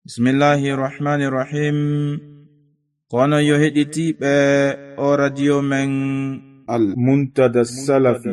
Bismillahirrahmanirrahim. Kono yo heɗitiiɓe o radio men Al-Muntada Salafi.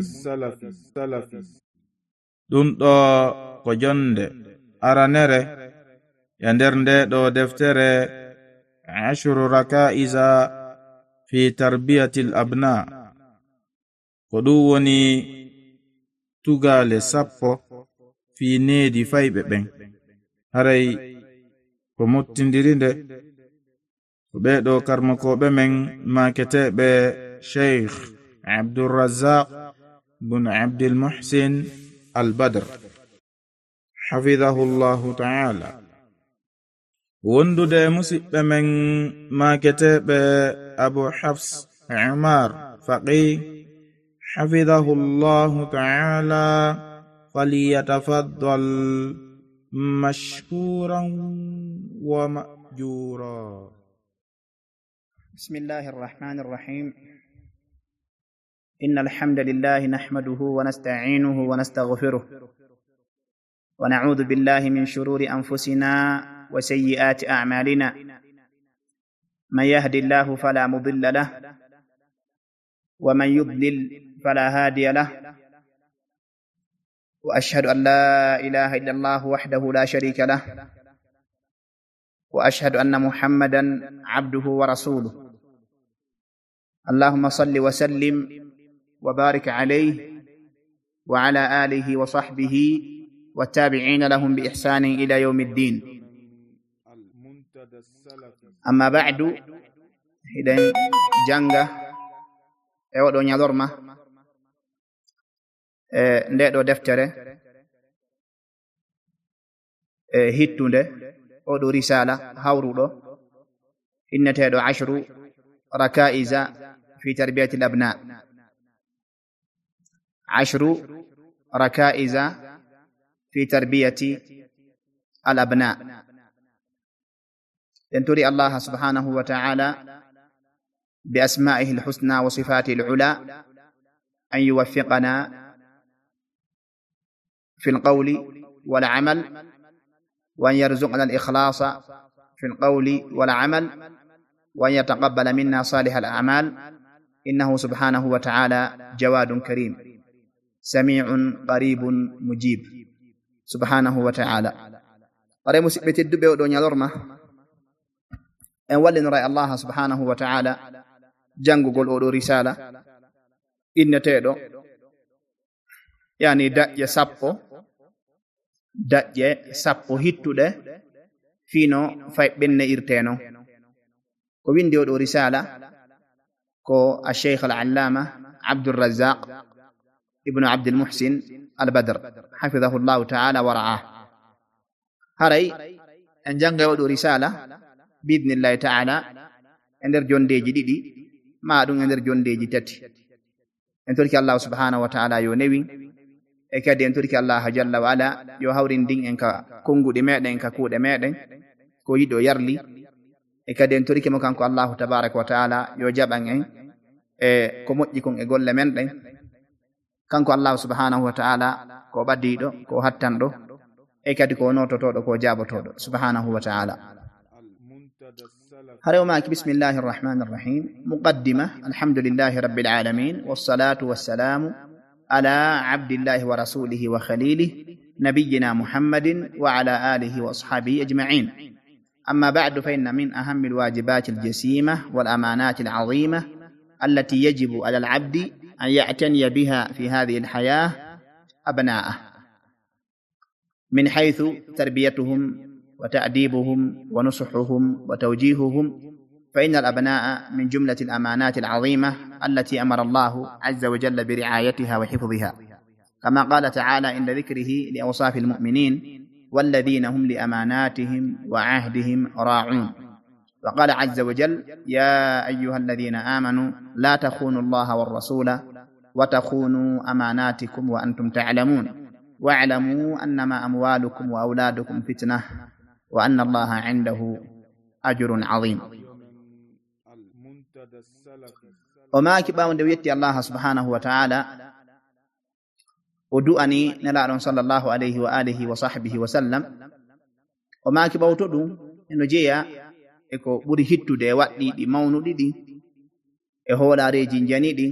ɗum ɗo ko jonde aranere e nder nde ɗo deftere ashru raka'iza fi tarbiyatil abna, ko ɗum woni tugale 10 fi needi fayɓe ɓen. Haray ko mottindiri nde ko ɓeɗo karmakoɓe men maketeɓe Sheikh Abdurrazzaq bin Abdul Muhsin Al-Badr hafidhahullahu ta'ala. wondude musidɓe men maketeɓe Abu Hafs Umar Faqih hafidhahullahu ta'ala, falyatafaddal mashkuran wa ma'jura. بسم الله الرحمن الرحيم. إن الحمد لله نحمده ونستعينه ونستغفره ونعوذ بالله من شرور أنفسنا وسيئات أعمالنا. من يهد الله فلا مضل له ومن يضلل فلا هادي له، وأشهد أن لا إله إلا الله وحده لا شريك له، وأشهد أن محمدا عبده ورسوله. اللهم صل وسلم وبارك عليه وعلى آله وصحبه والتابعين لهم بإحسان إلى يوم الدين. أما بعد، إذن جنگا ewoɗo ñalorma ndeɗo deftere hittunde oɗo risala hawruɗo inneteɗo ashru rakaiza fi tarbiyati al-abna. ashru rakaiza fi tarbiyati al-abna. ينتري الله سبحانه وتعالى بأسمائه الحسنى وصفاته العلى أن يوفقنا في القول والعمل، وأن يرزقنا الإخلاص في القول والعمل، وأن يتقبل منا صالح الأعمال، إنه سبحانه وتعالى جواد كريم سميع قريب مجيب سبحانه وتعالى. قرأ مسئبة الدبء ودنيا لرمة en wallinora Allah subhanahu wa ta'ala jangugol oɗo risala inneteɗo yani daƴƴe sappo hittuɗe fino fay ɓenne irteno. ko windi oɗo risala ko al-Sheikh al-Allama Abdurrazzaq ibn Abdul Muhsin Al-Badr hafidhahu Allah ta'ala wa ra'ah. haray en janga oɗo risala biidnillahi ta'ala e nder jondeji ɗiɗi ma ɗum e nder jondeji tati. en torki Allah subhanahu wa ta'ala yo newi, e kadi en torki Allah jalla wa ala yo hawrindin en ka konguɗe meɗen, en ka kuuɗe meɗen ko yiɗo yarli, e kadi en torki mo kanko Allahu tabaraka wa ta'ala yo jaɓan en e ko moƴƴi kon e golle men ɗen. kanko Allah subhanahu wa ta'ala ko ɓaddiɗo, ko hattanɗo, e kadi ko nototoɗo, ko jabotoɗo subhanahu wa ta'ala. هذا معك بسم الله الرحمن الرحيم. مقدمة: الحمد لله رب العالمين، والصلاة والسلام على عبد الله ورسوله وخليله نبينا محمد وعلى آله وأصحابه أجمعين. أما بعد، فإن من أهم الواجبات الجسيمة والأمانات العظيمة التي يجب على العبد أن يعتني بها في هذه الحياة أبناءه، من حيث تربيتهم وتأديبهم ونصحهم وتوجيههم، فإن الأبناء من جملة الأمانات العظيمة التي أمر الله عز وجل برعايتها وحفظها، كما قال تعالى عند ذكره لأوصاف المؤمنين: والذين هم لأماناتهم وعهدهم راعون. وقال عز وجل: يا أيها الذين آمنوا لا تخونوا الله والرسول وتخونوا أماناتكم وأنتم تعلمون واعلموا أنما أموالكم وأولادكم فتنة وأن الله عنده أجر عظيم. وما كبا من دويتي الله سبحانه وتعالى ودؤني نلا صلى الله عليه وآله وصحبه وسلم وما كبا وتدو eno jeeya e ko ɓuri hittude e waɗɗiɗi mawnuɗi ɗin e hoolareji janiɗin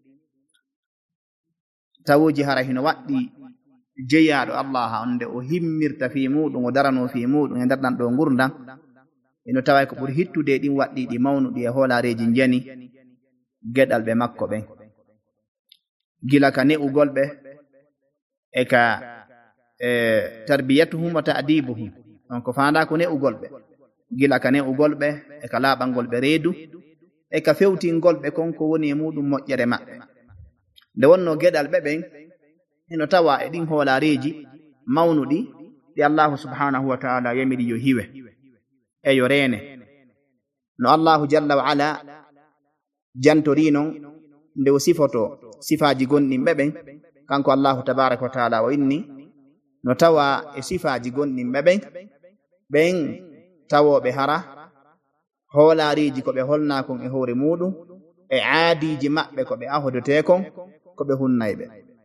tawuji hara hino waɗɗi jeyaɗo Allah on nde o himmirta fi muɗum o darano fi muɗum e nder ɗan ɗo gurdam eno tawa ko ɓuri hittude ɗin waɗɗiɗi mawnuɗi e hoolareji jani geɗal ɓe makko ɓen gila ka ne'ugol ɓe e ka tarbiyatuhum wa ta'dibuhum on ko fanda ko ne'ugol ɓe gila ka ne'ugol ɓe e ka laaɓangol ɓe reedu e ka fewtingol ɓe konko woni e muɗum moƴƴere maɓɓe nde wonno geɗal ɓe ɓen eno tawa e ɗin hoolareji mawnuɗi ɗi Allahu subhanahu wa ta'ala yamiri yo hiwe e yo reene no Allahu jalla wa ala jantori non nde o sifoto sifaji gonɗinɓe ɓen kanko Allahu tabaraka wa ta'ala o inni no tawa e sifaji gonɗinɓe ɓen ɓen tawoɓe hara hoolareji ko ɓe holna kon e hoore muɗum e aadiji maɓɓe ko ɓe ahodotekon ko ɓe hunnayɓe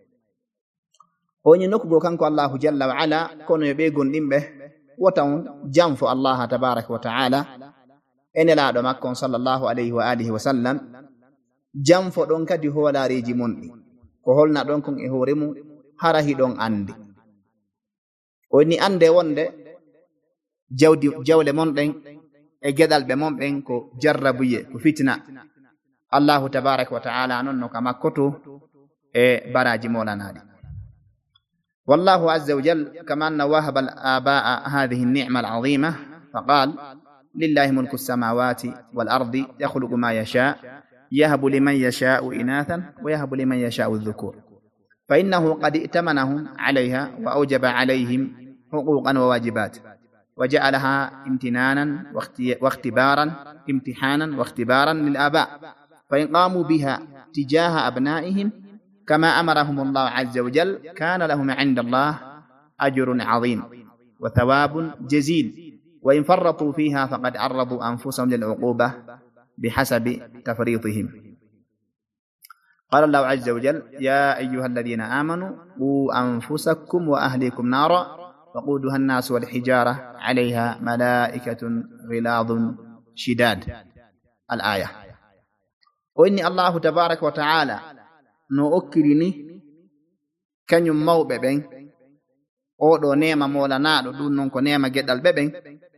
oñi nokkugo kanko Allahu jalla wa ala kono yo ɓe gonɗinɓe wota on janfo Allah tabaraka wa ta'ala enelaɗo makkon sallallahu alayhi wa alihi wa sallam janfo ɗon kadi hoolareji monɗi ko holna ɗon kon e hoore mum hara hiɗon andi oni ande wonde jawle monɗen e geɗal ɓe monɓen ko jarrabuye ko fitna Allahu tabaraka wa ta'ala non no ka makkoto e baraji molanaɗi والله عز وجل كما أن وهب الآباء هذه النعمة العظيمة فقال لله ملك السماوات والأرض يخلق ما يشاء يهب لمن يشاء إناثا ويهب لمن يشاء الذكور فإنه قد ائتمنهم عليها وأوجب عليهم حقوقا وواجبات وجعلها امتنانا امتحانا واختبارا للآباء فإن قاموا بها تجاه أبنائهم كما أمرهم الله عز وجل كان لهم عند الله أجر عظيم وثواب جزيل وإن فرطوا فيها فقد عرضوا أنفسهم للعقوبة بحسب تفريطهم قال الله عز وجل يا أيها الذين آمنوا قوا أنفسكم وأهليكم نارا وقودها الناس والحجارة عليها ملائكة غلاظ شداد الآية وإني الله تبارك وتعالى no okkirini kañum mawɓe ɓen oɗo nema molanaɗo ɗum non ko nema geɗal ɓe ɓen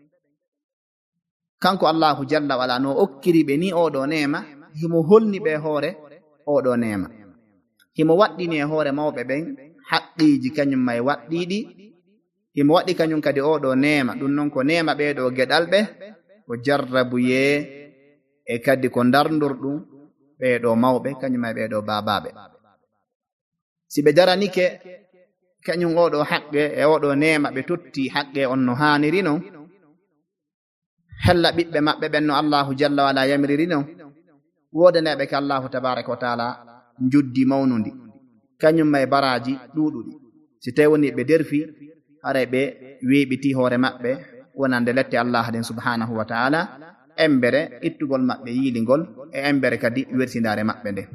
kanko Allahu jalla wala no okkiri ɓe ni oɗo nema himo holni ɓe hoore oɗo nema himo waɗɗini e hoore mawɓe ɓen haqqiji kañum may waɗɗiɗi himo waɗi kañum kadi oɗo nema ɗum non ko nema ɓeɗo geɗal ɓe ko jarrabuye e kadi ko darndurɗum ɓeɗo mawɓe kañum may ɓeɗo babaɓe si ɓe daranike kañum oɗo haqqe e oɗo nema ɓe totti haqqe on no haniri non hella ɓiɓɓe maɓɓe ɓen no Allahu jalla wala yamiriri non wodaneɓe ka Allahu tabaraka wa taala juddi mawnudi kañum may baraji ɗuɗuɗi si tawi woni ɓe derfi haray ɓe weeɓiti hoore maɓɓe wonande lette Allah den subhanahu wa taala embere ittugol maɓɓe yiilingol e embere kadi wertindare maɓɓe nde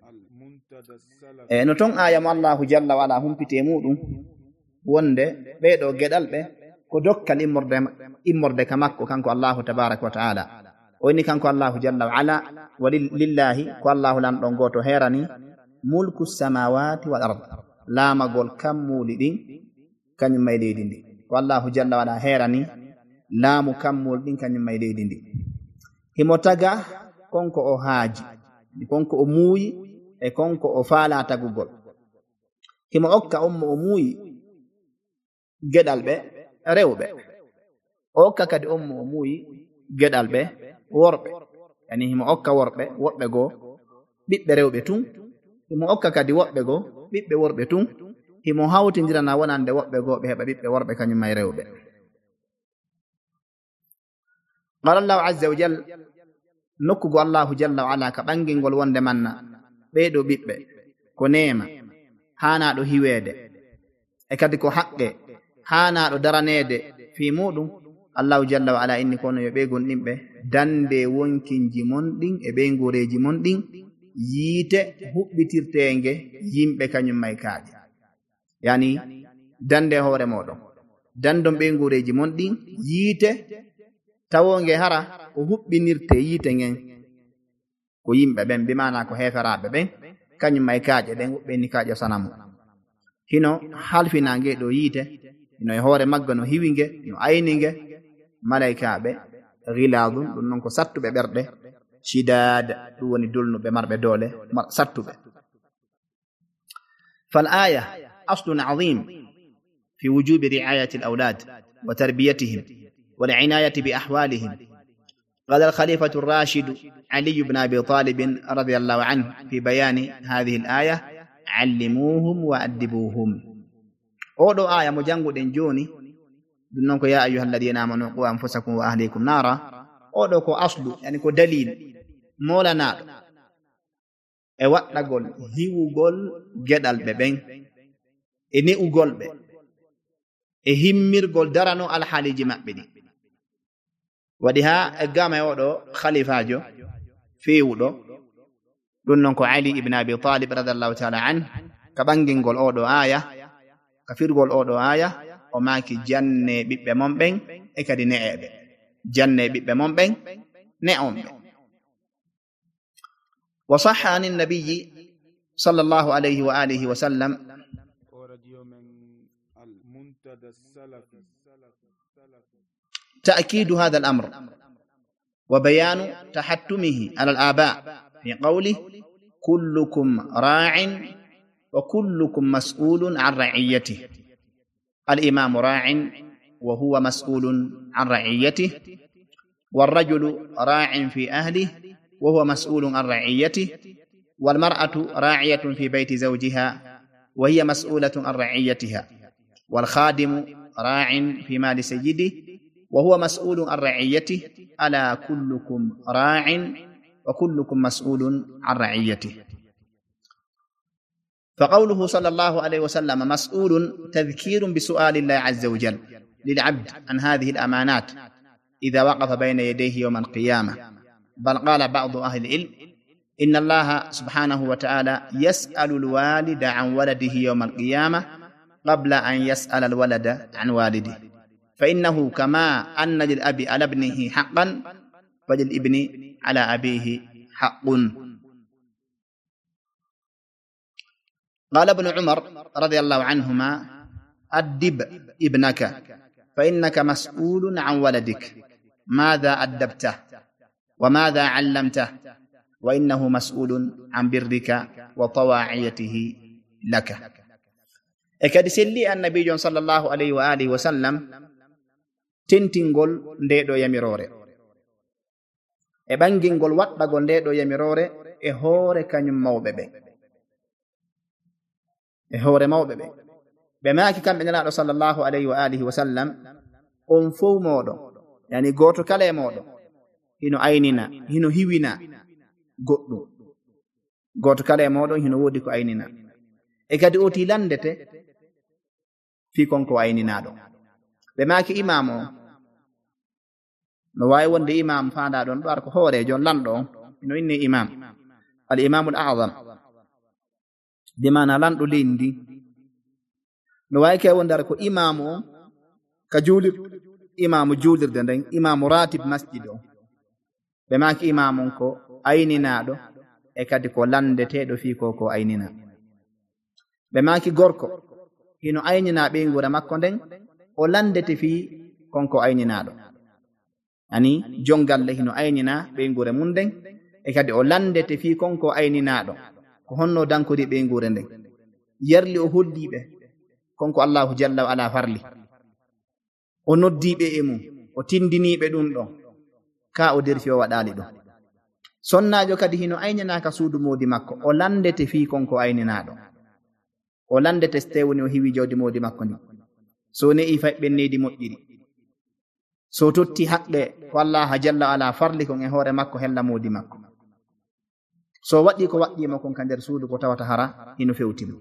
e no ton aya mo Allahu jalla wala humpite muɗum wonde ɓeɗo geɗal ɓe ko dokkal immorde ka makko kanko Allahu tabaraka wa taala o inni kanko Allahu jalla wa ala wa lillahi ko Allahu lamɗon goto herani mulku samawati wal ard laamagol kammuli ɗin kañum may leydi ndi ko Allahu jalla wa ala herani laamu kammul ɗin kañum may leydi ndi himo taga konko o haaji konko o muuyi e konko o faala tagugol himo okka ummo o muuyi geɗal ɓe rewɓe o okka kadi ummo o muuyi geɗal ɓe worɓe yani himo okka worɓe woɓɓe goo ɓiɓɓe rewɓe tun himo okka kadi woɓɓe goo ɓiɓɓe worɓe tun himo hawtindirana wonande woɓɓe goo ɓe heɓa ɓiɓɓe worɓe kañum may rewɓe qala Allahu azza wa jal nokkugo Allahu jalla wa ala ka ɓangilngol wonde manna ɓeɗo ɓiɓɓe ko nema hanaɗo hiwede e kadi ko haqqe hanaɗo daranede fi muɗum Allahu jalla wa ala inni kono yo ɓe gonɗinɓe dande wonkinji mon ɗin e ɓe goreji mon ɗin yiite huɓɓitirtenge yimɓe kañum may kaaƴe yani dande hoore moɗon dandon ɓe goreji mon ɗin yiite tawonge hara o huɓɓinirte yiite ngen ko yimɓe ɓen bimana ko heferaɓe ɓen kañum may kaaƴe ɗen woɓɓeni kaaƴe sanamu hino halfinange ɗo yiite hino e hoore magga no hiwinge no ayninge malaikaɓe giladum ɗum noon ko sattuɓe ɓerɗe shidad ɗum woni dolnuɓe marɓe doole sattuɓe فالآية أصل عظيم في وجوب رعاية الأولاد وتربيتهم والعناية بأحوالهم. قال الخليفة الراشد علي بن أبي طالب رضي الله عنه في بيان هذه الآية علموهم وأدبوهم. أولو آية مجانب جوني دونك يا أيها الذين آمنوا قوا أنفسكم وأهليكم نارا أولو كو أصل يعني كو دليل مولا نار e waɗɗagol hiwugol geɗal ɓe ɓen e ne'ugol ɓe e himmirgol darano alhaaliji maɓɓe ɗi waɗi ha e gama e oɗo khalifajo fewuɗo ɗum noon ko Ali ibn Abi Talib radiallahu taala an ka ɓangingol oɗo aya ka firgol oɗo aya o maki janne ɓiɓɓe mon ɓen e kadi ne'eɓe janne ɓiɓɓe mon ɓen ne'on ɓe. وصح عن النبي صلى الله عليه وآله وسلم تأكيد هذا الأمر وبيان تحتمه على الآباء في قوله كلكم راع وكلكم مسؤول عن رعيته. الإمام راع وهو مسؤول عن رعيته، والرجل راع في أهله وهو مسؤول عن رعيته، والمرأة راعية في بيت زوجها وهي مسؤولة عن رعيتها، والخادم راع في مال سيده وهو مسؤول عن رعيته. ألا كلكم راع وكلكم مسؤول عن رعيته. فقوله صلى الله عليه وسلم مسؤول تذكير بسؤال الله عز وجل للعبد عن هذه الأمانات إذا وقف بين يديه يوم القيامة. بل قال بعض أهل العلم إن الله سبحانه وتعالى يسأل الوالد عن ولده يوم القيامة قبل أن يسأل الولد عن والده، فإنه كما أن للأب على ابنه حقا فللابن على أبيه حق. قال ابن عمر رضي الله عنهما أدب ابنك فإنك مسؤول عن ولدك، ماذا أدبته وماذا علمته، وإنه مسؤول عن برك وطواعيته لك. ekadi selli annabijo sallallahu alayhi wa alihi wa sallam tentingol ndeɗo yamirore e ɓangingol waɗɗagol ndeɗo yamirore e hoore kañum mawɓe ɓe e hoore mawɓe ɓe ɓe maaki kamɓe nelaɗo sallallahu alayhi wa alihi wa sallam on fof moɗon yani goto kala e moɗon hino aynina hino hiwina goɗɗum, goto kala e moɗon hino wodi ko aynina e kadi oti landete fi konko ayninaɗo. ɓe maki imam o no wawi wonde imam fandaɗon ɗo ar ko hoorejo lanɗo on hino inni imam al imamul a'zam bimana lanɗo leydi ndi. no wawi ke wonde ar ko imam o ka juulir imamu juulirde nden imamu ratib masjid o. ɓe maki imam on ko ayninaɗo e kadi ko landeteɗo fi ko aynina. ɓe maki gorko hino aynina ɓeygure makko nden o landete fi konko ayninaɗo, ani jongalle hino aynina ɓeygure mum nden e kadi o landete fi konko ayninaɗo ko honno dankori ɓeygure nden, yerli o holliɓe konko Allahu jalla wa ala farli, o noddiɓe e mum, o tindiniɓe ɗum ɗon ka o derfi o waɗali ɗum. sonnajo kadi hino ayninaka suudu modi makko o landete fi konko ayninaɗo, o landete so tewni o hiwi jawdi modi makko ni, so ne'i faɓɓenneedi moƴƴiri, so totti haqqe ko Allah jalla ala farli kon e hoore makko hella modi makko, so waɗi ko waɗɗimo kon ka nder suudu ko tawata hara hino fewtino.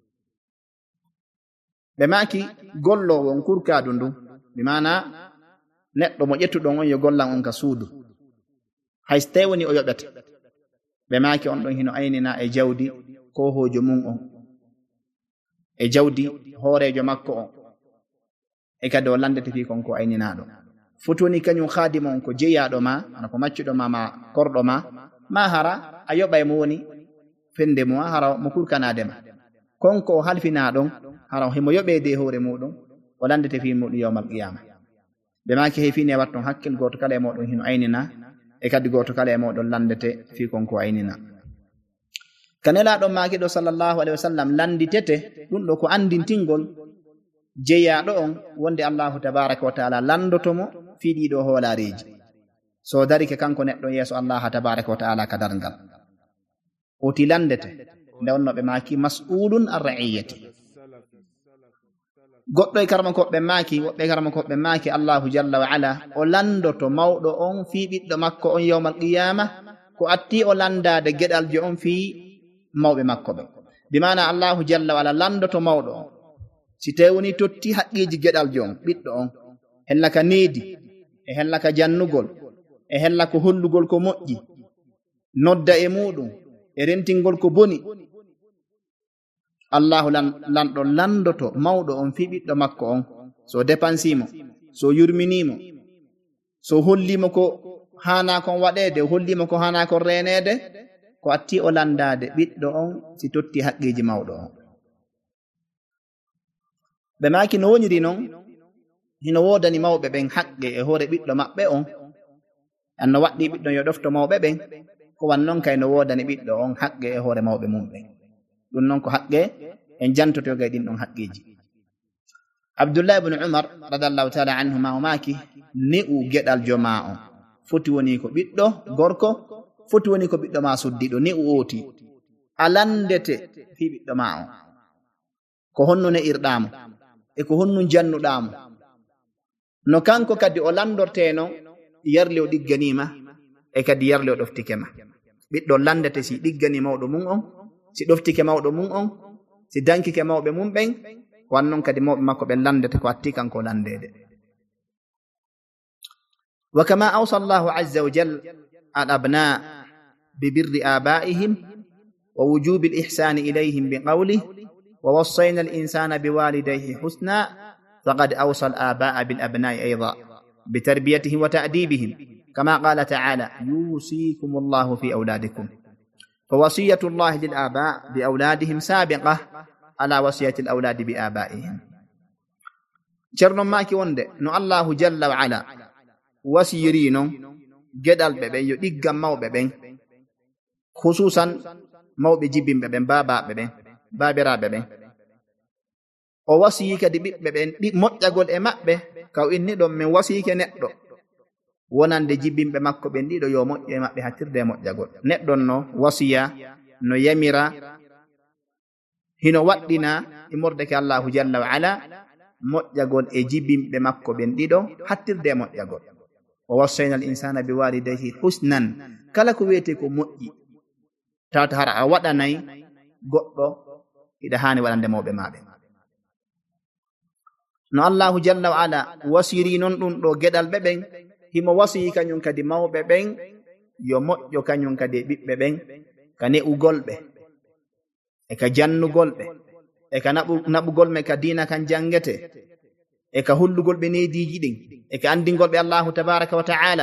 ɓe maki gollowo on kurkadu ndu mi mana neɗɗo mo ƴettuɗon on yo gollan on ka suudu hay so tewni o yoɓete. ɓe maki on ɗon hino aynina e jawdi ko hojo mum on e jawdi hoorejo makko on e kadi o landete fi konko ayninaɗo. futoni kanyum khadima on ko jeyaɗo ma ana ko maccuɗo ma korɗo ma hara a yoɓay mo woni fende mo hara mo kurkanadema konko o halfina ɗon hara himo yoɓede hoore muɗum o landete fi muɗum yawmal qiyama ɓe maki hefine watton hakkil goto kala e moɗon hino aynina e kadi goto kala e moɗon landete fi konko aynina kanelaɗon makiɗo sallllahu alayhi wa sallam landitete ɗum ɗo ko andintingol jeyaɗo on wonde allahu tabaraka wa taala landotomo fi ɗiɗo hoolareji so darike kanko neɗɗo yeeso allah tabaraka wa taala ka darngal oti landete nde wonnoɓe maki mas'ulun an ra'iyati goɗɗo e karma koɓɓe maki woɓɓe karma koɓɓe maki allahu jalla wa ala o landoto mawɗo on fi ɓiɗɗo makko on yawmal qiyama ko atti o landade geɗaljo on fi mawɓe makko ɓe bimana allahu jalla wa ala landoto mawɗo on si tawi woni totti haqqiji geɗaljo on ɓiɗɗo on hella ka needi e hella ka jannugol e hella ko hollugol ko moƴƴi nodda e muɗum e rentingol ko boni allahu lanɗo landoto mawɗo on fi ɓiɗɗo makko on so dépansimo so yurminimo so hollimo ko hana kon waɗede hollimo ko hana kon renede ko atti o landade ɓiɗɗo on si totti haqqiji mawɗo on ɓe maki no woniri noon hino wodani mawɓe ɓen haqqe e hoore ɓiɗɗo maɓɓe on anno waɗɗi ɓiɗɗo yo ɗofto mawɓe ɓen ko wan noon kay no wodani ɓiɗɗo on haqqe e hoore mawɓe mum ɓen ɗum noon ko haqqe en jantotoga e ɗin ɗon haqqeji abdoullah ibne umar radiallahu taala anhuma o maki ni'u geɗal joma on foti woni ko ɓiɗɗo gorko foti woni ko ɓiɗɗo ma suddiɗo ni'u oti a landete fi ɓiɗɗo ma on ko honno ne'irɗamo e ko honno jannuɗamo no kanko kadi o landorteno yarle o ɗigganima e kadi yarle o ɗoftikema ɓiɗɗo landete si ɗiggani mawɗo mum on si ɗoftike mawɗo mum on si dankike mawɓe mum ɓen wannon kadi mawɓe makko ɓe landete ko atti kanko landede wa kama awsa allahu azza wa jal al abna bi birri abaihim wa wujubi al ihsani ilayhim bi qawlih wa wassayna al insana bi walidayhi husna faqad awsa al abaa bil abnai ayda bi tarbiyatihim wa ta'dibihim kama qala ta'ala yusikum allahu fi awladikum فوصية الله للآباء بأولادهم سابقة على وصية الأولاد بآبائهم جرن ماكي وند نو الله جل وعلا وسيرينو جدال ببين يدقا مو ببين خصوصا مو بجيبين ببين بابا ببين بابرا ببين ووصيك دي ببين دي مجاقول إمأبه كو إني دوم من وصيك نقدو wonande jibbinɓe makko ɓen ɗiɗo yo moƴƴe maɓɓe hattirde moƴƴagol neɗɗon no wasiya no yamira hino waɗɗina imordeke allahu jalla wa ala moƴƴagol e jibbinɓe makko ɓen ɗiɗo hattirde moƴƴagol wa wassayna al insana bi walidayhi husnan kala ko wiyete ko moƴƴi tawata hara a waɗanayi goɗɗo iɗa hani waɗande mawɓe maɓe no allahu jalla wa ala wasiri noon ɗum ɗo geɗal ɓe ɓen himo wasiyi kañum kadi mawɓe ɓen yo moƴƴo kañum kadi e ɓiɓɓe ɓen ka ne'ugolɓe e ka jannugolɓe e ka naɓugol me ka diina kan jangete e ka hullugol ɓe neediji ɗin e ka andingolɓe allahu tabaraka wa ta'ala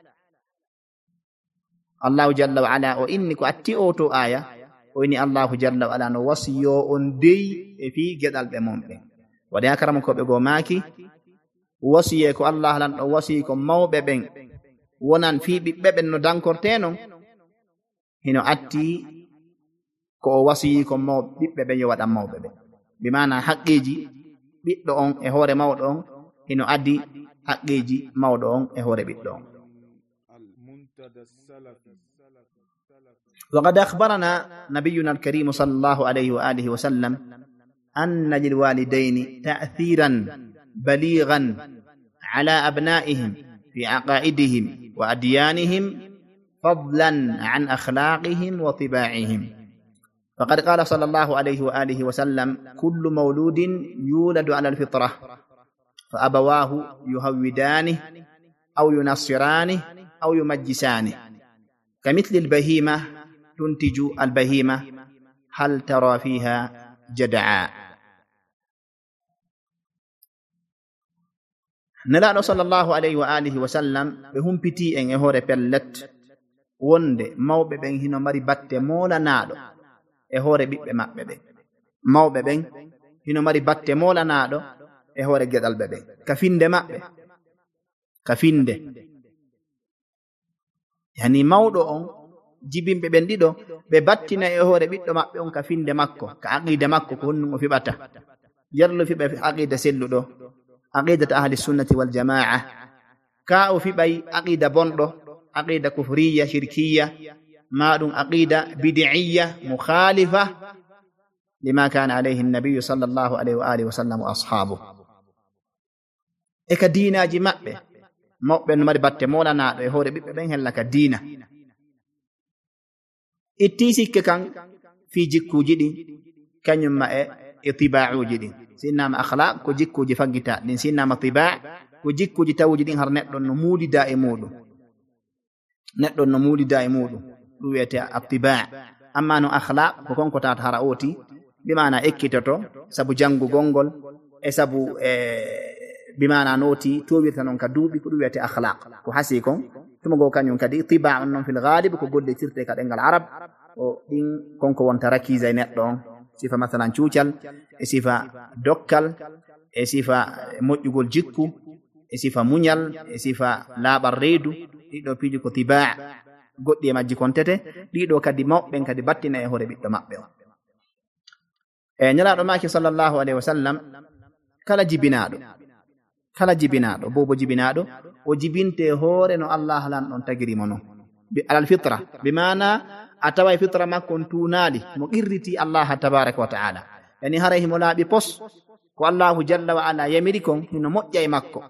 allahu jalla wa ala o inni ko atti o to aya o inni allahu jalla wa ala no wasiyo on dey e fi geɗal ɓe mon ɓen waɗi ha karama koɓe go maaki wasiye ko allah lan ɗo wasiyi ko mawɓe ɓen wonan fi ɓiɓɓe ɓen no dankortenon hino atti ko o wasiyi ko ɓiɓɓe ɓen yo waɗan mawɓe ɓen bimana haqqiji ɓiɗɗo on e hoore mawɗo on hino addi haqqiji mawɗo on e hoore ɓiɗɗo on وقد أخبرنا نبينا الكريم صلى الله عليه وآله وسلم أن للوالدين تأثيرا بليغا على أبنائهم في عقائدهم وأديانهم فضلا عن أخلاقهم وطباعهم فقد قال صلى الله عليه وآله وسلم كل مولود يولد على الفطرة فأبواه يهودانه أو ينصرانه أو يمجسانه كمثل البهيمة تنتج البهيمة هل ترى فيها جدعاء nelaɗo sallllahu alayhi wa alihi wa sallam ɓe humpiti en e hoore pellet wonde mawɓe ɓen hino mari batte molanaɗo e hoore ɓiɓɓe maɓɓe ɓe. Mawɓe ɓen hino mari batte molanaɗo e hoore geɗalɓe ɓen ka finde maɓɓe, ka finde. Yani mawɗo on jibinɓe ɓen ɗiɗo ɓe battina e hoore ɓiɗɗo maɓɓe on ka finde makko, ka aqida makko ko honnum o fiɓata. Yarlo fiɓa aqida selluɗo, aqidata ahli sunnati wal jamaa, ka o fiɓay aqida bonɗo, aqida kufriya shirkiya, maɗum aqida bid'iyya mukhalifa lima kana alayhi an-nabiy sallallahu alayhi wa alihi wa sallam wa ashabuhu. E ka diinaji maɓɓe mawɓe no mari batte molanaɗo e hoore ɓiɓɓe ɓen hella ka diina. Itti sikke kan fi jikkuji ɗin kañum ma e tiba'uji ɗin. Sinnama akhlaq ko jikkuji faggita ɗin, sinnama tiba' ko jikkuji tawuji ɗin har neɗɗon no muulida e muɗum, neɗɗon no muulida e muɗum ɗum wiyete attiba'. Amma no akhlaq ko konko tawata hara oti bimana ekkitoto sabu jangugol ngol e sabu bimana noti towirta noon ka duuɓi ko ɗum wiyete akhlaq ko hasi kon tumogo kañum kadi tiba on noon fil ghalib ko golletirte ka ɗengal arab o ɗin konko wonta rakisa e neɗɗo on, sifa masalan cuucal e sifa dokkal e sifa moƴƴugol jikku e sifa muñal e sifa laaɓal reedu. Ɗiɗo piiji ko tiba goɗɗi e majji kontete. Ɗiɗo kadi mawɓen kadi battina e hoore ɓiɗɗo maɓɓe o. E ñalaɗo maki sallllahu alayhi wa sallam kala jibinaɗo bobo jibinaɗo o jibinte hoore no Allah lan ɗon tagirimo non alal fitra, bimana a tawa fitra makko on tunali mo qirriti Allah tabaraka wa ta'ala. Yani haray himo laaɓi pos ko Allahu jalla wa ala yamiri kon hino moƴƴa e makko,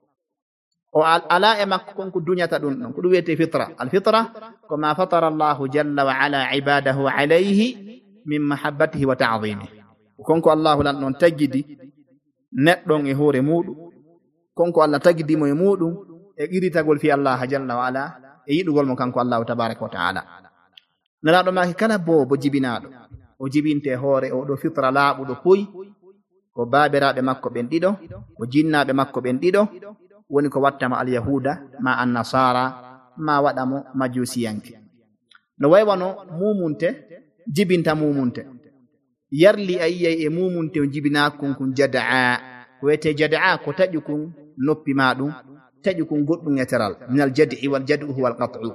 o ala e makko konko duñata ɗum ɗon ko ɗum wiyete fitra. Al fitra ko ma fatara Allahu jalla wa ala ibadahu alayhi min mahabbatihi wa ta'zimihi, konko Allahu lan ɗon tagidi neɗɗon e hoore muɗum, konko Allah tagidimo e muɗum e qirritagol fi Allah jalla wa ala e yiɗugol mo kanko Allahu tabaraka wa ta'ala. Nelaɗo maki kala bobo jibinaɗo o jibinte hoore o ɗo fitra laaɓuɗo poyi ko babiraɓe makko ɓen ɗiɗo, ko jinnaɓe makko ɓen ɗiɗo, woni ko wattamo alyahuda ma annasara ma waɗamo majusiyanke. No waywano mumunte jibinta mumunte, yarli a yiyay e mumunte o jibinakun kun jada'a, ko wiyete jada'a ko taƴu kun noppi maɗum, taƴu kun goɗɗum e teral min al jad'i wal jad'u huwa al qat'u.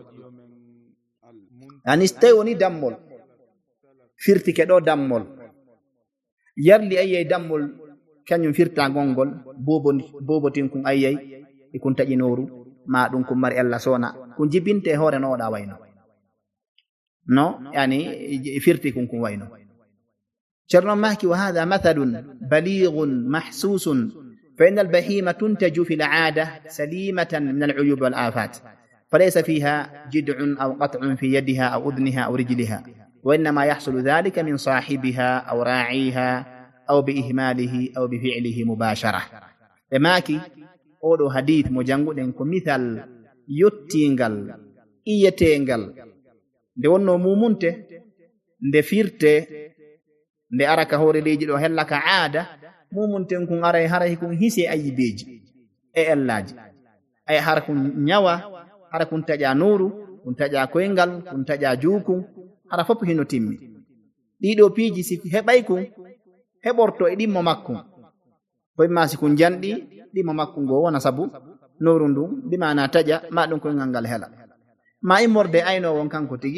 Yani so tawi woni dammol firtike ɗo dammol, yarli ayyay dammol kañum firta gongol bobotin kun ayyay e kun taƴinoru ma ɗum kun mari ella sona kun jibinte hoore no oɗa wayno no, yani firti kun wayno. Ceerno maki wa hada mathalun balighun mahsusun fa inna al-bahima tuntaju fi al-'ada salimatan min al-'uyub wal-afat فليس فيها جدع أو قطع في يدها أو أذنها أو رجلها، وإنما يحصل ذلك من صاحبها أو راعيها أو بإهماله أو بفعله مباشرة. ماكي أولو حديث مجنغو دنكو مثال يتينغال إيتينغال nde wonno mumunte nde firte nde araka hoore leydi ɗo hellaka aada mumunten kun aray haray kun hise ayibeji e ellaji ay har kun nyawa hara kun taƴa nuru kun taƴa koyngal kun taƴa juukun hara fof hino timmi. Ɗiɗo piiji si heɓay kun heɓorto e ɗimmo makkun boyma si kun janɗi ɗimmo makkun ngo wona sabu nuru ndun bimana taƴa ma ɗum koyngal ngal hela ma immorde ayno won kanko tigi,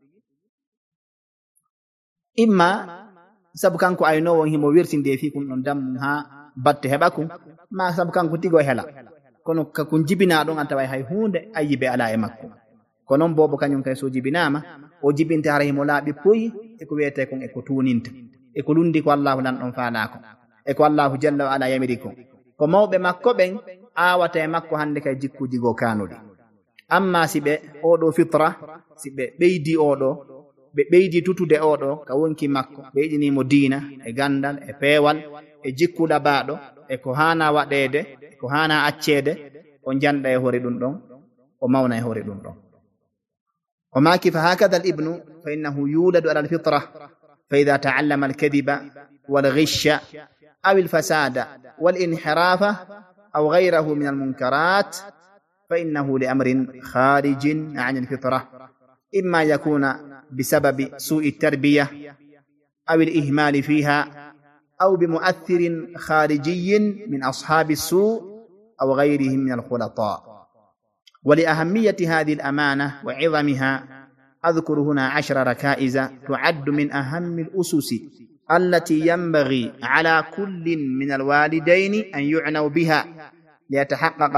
imma sabu kanko ayno won himo wirtinde fi kun ɗon dammum ha batte heɓa kun, ma sabu kanko tigo hela kono ka kun jibina ɗon an taway hay hunde ayibe ala e makko. Ko noon bobo kañum kay so jibinama o jibinte hara himo laaɓi poyi e ko wiyete kon e ko tuninta e ko lundi ko Allahu lan ɗon faanako e ko Allahu jalla wa ala yamiri kon. Ko mawɓe makko ɓen awata e makko hande kay jikkuji go kanuɗi. Amma si ɓe oɗo fitra si ɓe ɓeydi oɗo ɓe ɓeydi tutude oɗo ka wonki makko ɓeyɗinimo diina e gandal e peewal e jikkuɗa baɗo e ko hana waɗede e ko hana accede o janɗa e hoore ɗum ɗon o mawna e hoore ɗum ɗon. O maki fa hakada al ibnu fa innahu yuladu ala al fitra fa idha ta'allama al kadiba wal ghisha aw al fasada wal inhirafa أو غيره من المنكرات فإنه لأمر خارج عن الفطرة، إما يكون بسبب سوء التربية أو الإهمال فيها أو بمؤثر خارجي من أصحاب السوء أو غيرهم من الخلطاء. ولأهمية هذه الأمانة وعظمها أذكر هنا 10 ركائز تعد من أهم الأسس التي ينبغي على كل من الوالدين أن يعنوا بها ليتحقق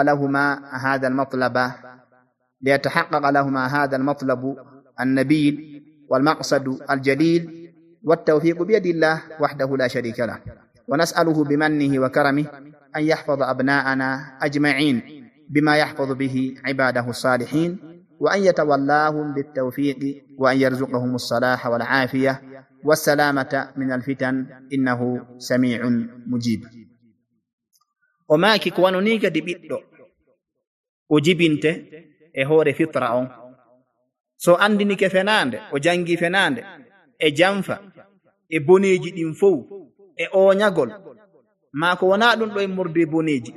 لهما هذا المطلب النبيل والمقصد الجليل، والتوفيق بيد الله وحده لا شريك له. ونسأله بمنه وكرمه أن يحفظ أبناءنا أجمعين بما يحفظ به عباده الصالحين، وأن يتولاهم بالتوفيق، وأن يرزقهم الصلاح والعافية والسلامة من الفتن، إنه سميع مجيب. وماكي كوانونيك دي بيدو وجبنت هوري فطرة so andini ke fenande o jangi fenande e jamfa e boneji din fow e o nyagol ma ko wona dum do e murde boneji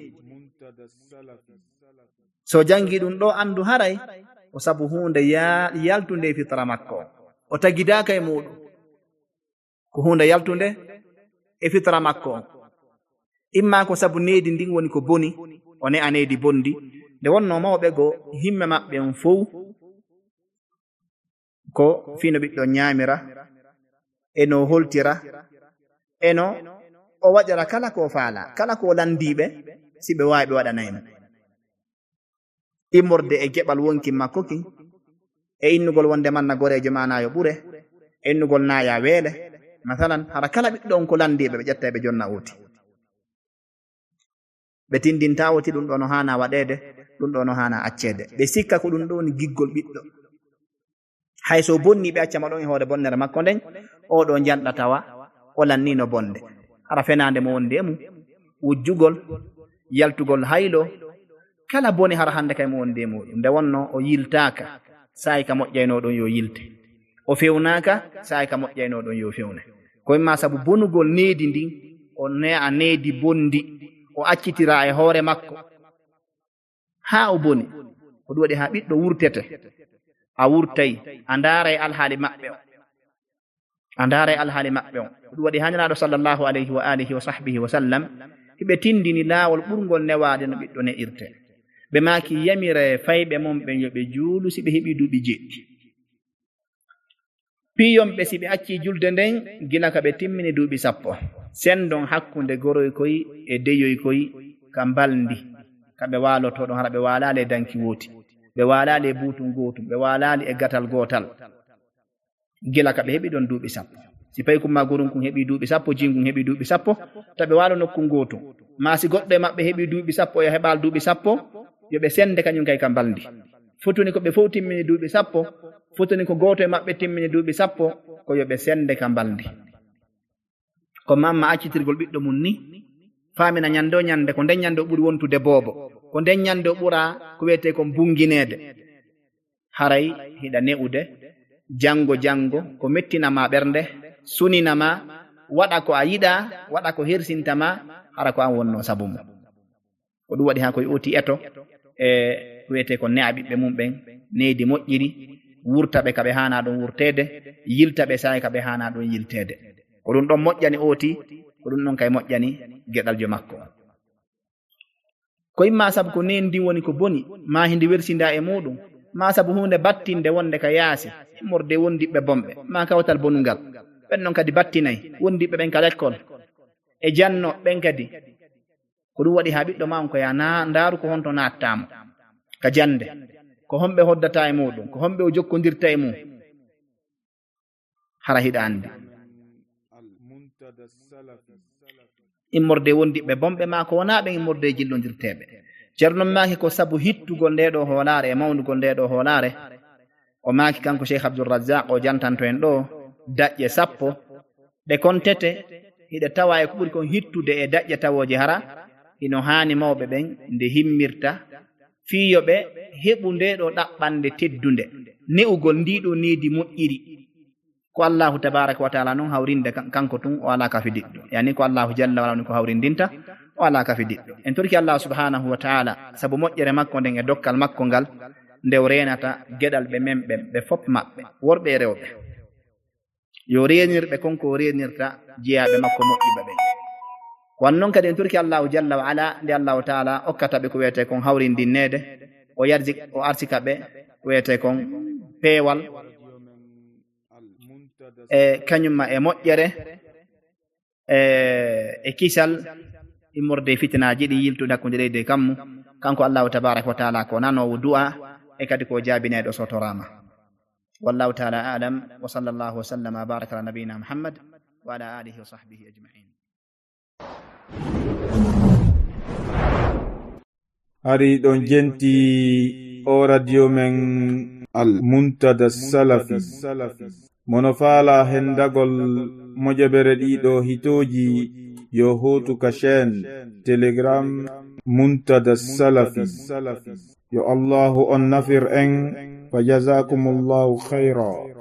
so jangi dum do andu haray o sabu hunde yaltunde fitra makko o tagidaka e mudum ko hunde yaltunde e fitra makko imma ko sabu needi ndin woni ko boni o ne aneedi bondi de wonno mawbe go himme mabbe on fow ko fino biddo nyaamira eno holtira eno o wajara kala ko faala kala ko landibe sibe waabe wadanayno imorde e gebal wonki makko kin e innugol wonde manna gorejo manayo bure innugol naaya weele masalan hara kala biddo on ko landibe be jetta be jonna oti be tindinta woti dum do no hana wadede dum do no hana accede be sikka ko dum do ni giggol biddo hayso bonni be accama don e hoore bonnere makko den o do janda tawa o lannino bonde hara fenande mo wonde mu wujjugol yaltugol haylo kala boni hara hande kay mo wonde mu nde wonno o yiltaka sai ka mojjayno don yo yilte o fewnaka sai ka mojjayno don yo fewne ko imma sabu bonugol needi ndin o ne a needi bondi o accitira e hoore makko ha o boni ko duwade ha biddo wurtete a wurtay andare alhaali mabbe on dum wadi haniraado sallallahu alayhi wa alihi wa sahbihi wa sallam hibe tindini laawol burgol newaade no biddo ne irte be maaki yamire faybe mum be yobe juulu sibe hebi duubi jeddi piyom be sibe acci julde den gila ka be timmini duubi sappo sendon hakkunde goroy koy e deyoy koy kambalndi kabe waloto don harabe walale danki woti be walali e butu gotum be walali e gatal gotal gila ka be hebi don duubi sappo si pay kuma gorun kun hebi duubi sappo jingun hebi duubi sappo tabe walo nokku gotum ma si goddo mabbe hebi duubi sappo ya hebal duubi sappo yo be sende kanyum kay kambaldi fotoni ko be fowtimmini duubi sappo fotoni ko goto mabbe timmini duubi sappo ko yo be sende kambaldi ko mamma accitirgol biddo mun ni famina nyando nyande ko den nyando buri wontude bobo ko den nyando bura ko wete ko bunginede haray hida neude jango ko mettina ma bernde sunina ma wada ko ayida wada ko hirsintama hara ko an wonno sabum ko du wadi ha ko oti eto e wete ko neabi be mum ben needi mojjiri wurtabe kabe hana don wurtede yiltabe sai kabe hana don yiltede ko dum don mojjani oti ko dum non kay mojjani gedal jo makko ko imma sabu ko nendi woni ko boni ma hindi wersinda e mudum ma sabu hunde battinde wonde ka yaasi morde wondibbe bombe ma kawtal bonungal ben non kadi battinay wondibbe ben ka lekkol e janno ben kadi ko dum wadi ha biddo ma on ko ya na ndaru ko honto nattama ka jande ko hombe hoddata e mudum ko hombe o jokkondirta e mum hara hida andi immorde wondibbe bombe ma ko wona be immorde jillondirtebe cerno maaki ko sabu hittugol ndedo hoolare e mawndugol ndedo hoolare o maaki kanko Sheikh Abdul Razzaq o jantanto en do dajje sappo de kontete hide tawa e ko buri kon hittude e dajje tawoje hara ino haani mawbe ben nde himmirta fiyobe hebu ndedo dabbande teddunde neugol ndido needi moƴƴiri ko Allahu tabaaraka wa taala non hawrinde kanko tun o ala ka fididdo yani ko Allahu jalla wala ko hawrindinta wala ka fi diɗɗo en turki Allah subhanahu wa ta'ala sabu moƴƴere makko nden e dokkal makko ngal nde o renata geɗal ɓe men ɓe fof maɓɓe worɓe e rewɓe yo renirɓe konko o renirta jeyaɓe makko moƴƴuɓe ɓen wan noon kadi en turki Allahu jalla wa ala nde Allahu ta'ala okkata ɓe ko wiyete kon hawrindinnede o arsika ɓe wiyete kon peewal e kañumma e moƴƴere e kisal immorde fitinaji ɗi yiltude hakkude leydi kammu kanko Allahu tabaraka wa taala ko nanowo du'a e kadi ko jaabineɗo sotorama wallahu taala alam wa sallallahu wa sallama baraka ala nabiyina Muhammad wa ala alihi wa sahbihi ajma'in. Ari ɗon jenti o radio men al muntada salafi mono faala hendagol mojabere ɗiɗo hitoji yo hotu ka chaîne telegram muntada salafi yo Allahu on nafir en fa jazakumullahu khaira.